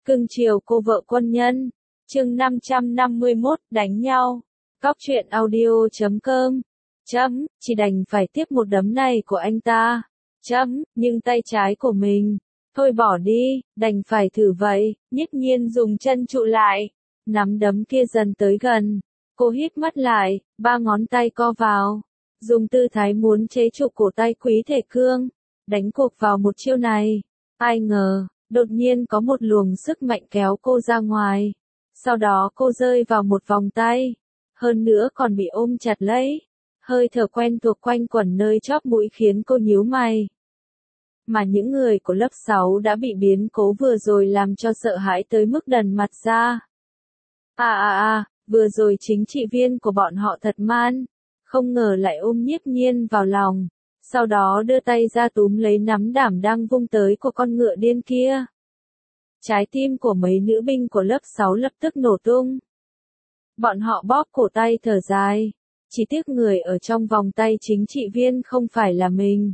Cưng chiều cô vợ quân nhân. Chương 551, đánh nhau. Cóc truyện audio.com. Chỉ đành phải tiếp một đấm này của anh ta. Nhưng tay trái của mình. Thôi bỏ đi, đành phải thử vậy. Nhiếp Nhiên dùng chân trụ lại. Nắm đấm kia dần tới gần. Cô híp mắt lại, ba ngón tay co vào. Dùng tư thái muốn chế trụ cổ tay Quý Thể Cương. Đánh cuộc vào một chiêu này. Ai ngờ, đột nhiên có một luồng sức mạnh kéo cô ra ngoài. Sau đó cô rơi vào một vòng tay. Hơn nữa còn bị ôm chặt lấy. Hơi thở quen thuộc quanh quẩn nơi chóp mũi khiến cô nhíu mày. Mà những người của lớp 6 đã bị biến cố vừa rồi làm cho sợ hãi tới mức đần mặt ra. Vừa rồi chính trị viên của bọn họ thật man. Không ngờ lại ôm Nhiếp Nhiên vào lòng. Sau đó đưa tay ra túm lấy nắm đảm đang vung tới của con ngựa điên kia. Trái tim của mấy nữ binh của lớp 6 lập tức nổ tung. Bọn họ bóp cổ tay thở dài. Chỉ tiếc người ở trong vòng tay chính trị viên không phải là mình.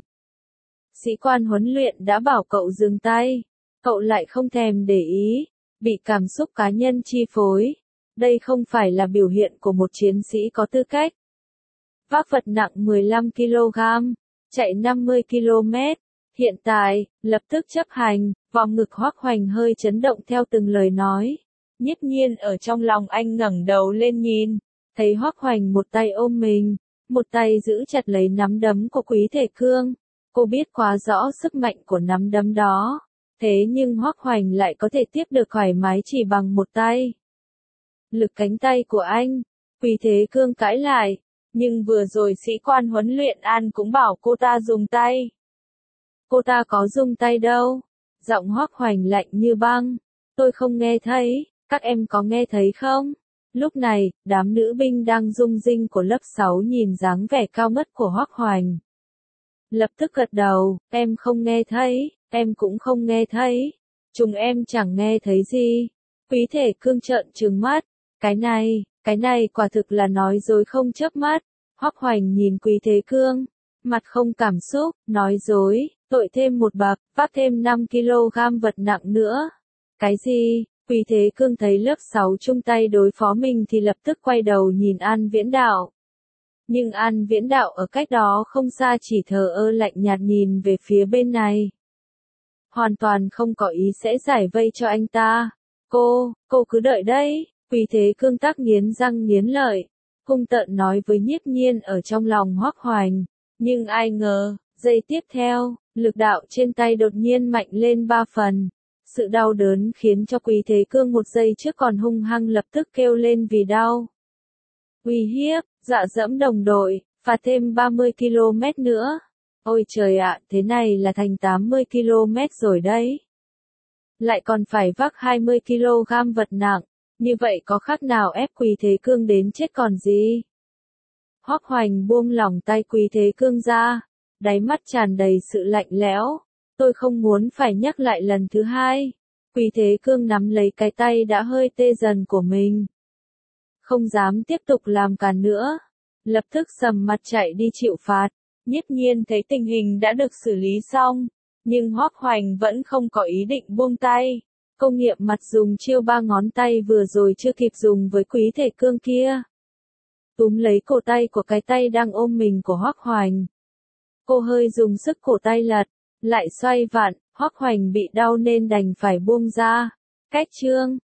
Sĩ quan huấn luyện đã bảo cậu dừng tay. Cậu lại không thèm để ý. Bị cảm xúc cá nhân chi phối. Đây không phải là biểu hiện của một chiến sĩ có tư cách. Vác vật nặng 15 kg. Chạy 50 km. Hiện tại, lập tức chấp hành. Vòng ngực Hoắc Hoành hơi chấn động theo từng lời nói. Nhiếp Nhiên ở trong lòng anh ngẩng đầu lên nhìn. Thấy Hoắc Hoành một tay ôm mình. Một tay giữ chặt lấy nắm đấm của Quý Thể Cương. Cô biết quá rõ sức mạnh của nắm đấm đó. Thế nhưng Hoắc Hoành lại có thể tiếp được thoải mái chỉ bằng một tay. Lực cánh tay của anh. Quý Thế Cương cãi lại. Nhưng vừa rồi sĩ quan huấn luyện An cũng bảo cô ta dùng tay. Cô ta có dùng tay đâu. Giọng Hoắc Hoành lạnh như băng. Tôi không nghe thấy, các em có nghe thấy không? Lúc này, đám nữ binh đang rung rinh của lớp 6 nhìn dáng vẻ cao ngất của Hoắc Hoành. Lập tức gật đầu, em không nghe thấy, em cũng không nghe thấy. Chúng em chẳng nghe thấy gì. Quý Thể Cương trợn trừng mắt. Cái này quả thực là nói dối không chớp mắt. Hoắc Hoành nhìn Quý Thế Cương, mặt không cảm xúc, nói dối, tội thêm một bậc, vác thêm 5 kg vật nặng nữa. Cái gì? Quý Thế Cương thấy lớp 6 chung tay đối phó mình thì lập tức quay đầu nhìn An Viễn Đạo. Nhưng An Viễn Đạo ở cách đó không xa chỉ thờ ơ lạnh nhạt nhìn về phía bên này. Hoàn toàn không có ý sẽ giải vây cho anh ta. Cô cứ đợi đấy. Quý Thế Cương tắc nghiến răng nghiến lợi. Hung tợn nói với Nhiếp Nhiên ở trong lòng Hoắc Hoành. Nhưng ai ngờ, giây tiếp theo, lực đạo trên tay đột nhiên mạnh lên 3 phần. Sự đau đớn khiến cho Quý Thế Cương một giây trước còn hung hăng lập tức kêu lên vì đau. Uy hiếp, dọa dẫm đồng đội, phạt thêm 30 km nữa. Ôi trời ạ, thế này là thành 80 km rồi đấy. Lại còn phải vác 20 kg vật nặng. Như vậy có khác nào ép Quý Thế Cương đến chết còn gì? Hoắc Hoành buông lỏng tay Quý Thế Cương ra. Đáy mắt tràn đầy sự lạnh lẽo. Tôi không muốn phải nhắc lại lần thứ hai. Quý Thế Cương nắm lấy cái tay đã hơi tê dần của mình. Không dám tiếp tục làm cản nữa. Lập tức sầm mặt chạy đi chịu phạt. Nhiếp Nhiên thấy tình hình đã được xử lý xong. Nhưng Hoắc Hoành vẫn không có ý định buông tay. Cô nghiệm mặt dùng chiêu 3 ngón tay vừa rồi chưa kịp dùng với Quý Thể Cương kia. Túm lấy cổ tay của cái tay đang ôm mình của Hoắc Hoành. Cô hơi dùng sức cổ tay lật, lại xoay vặn, Hoắc Hoành bị đau nên đành phải buông ra. Cách chương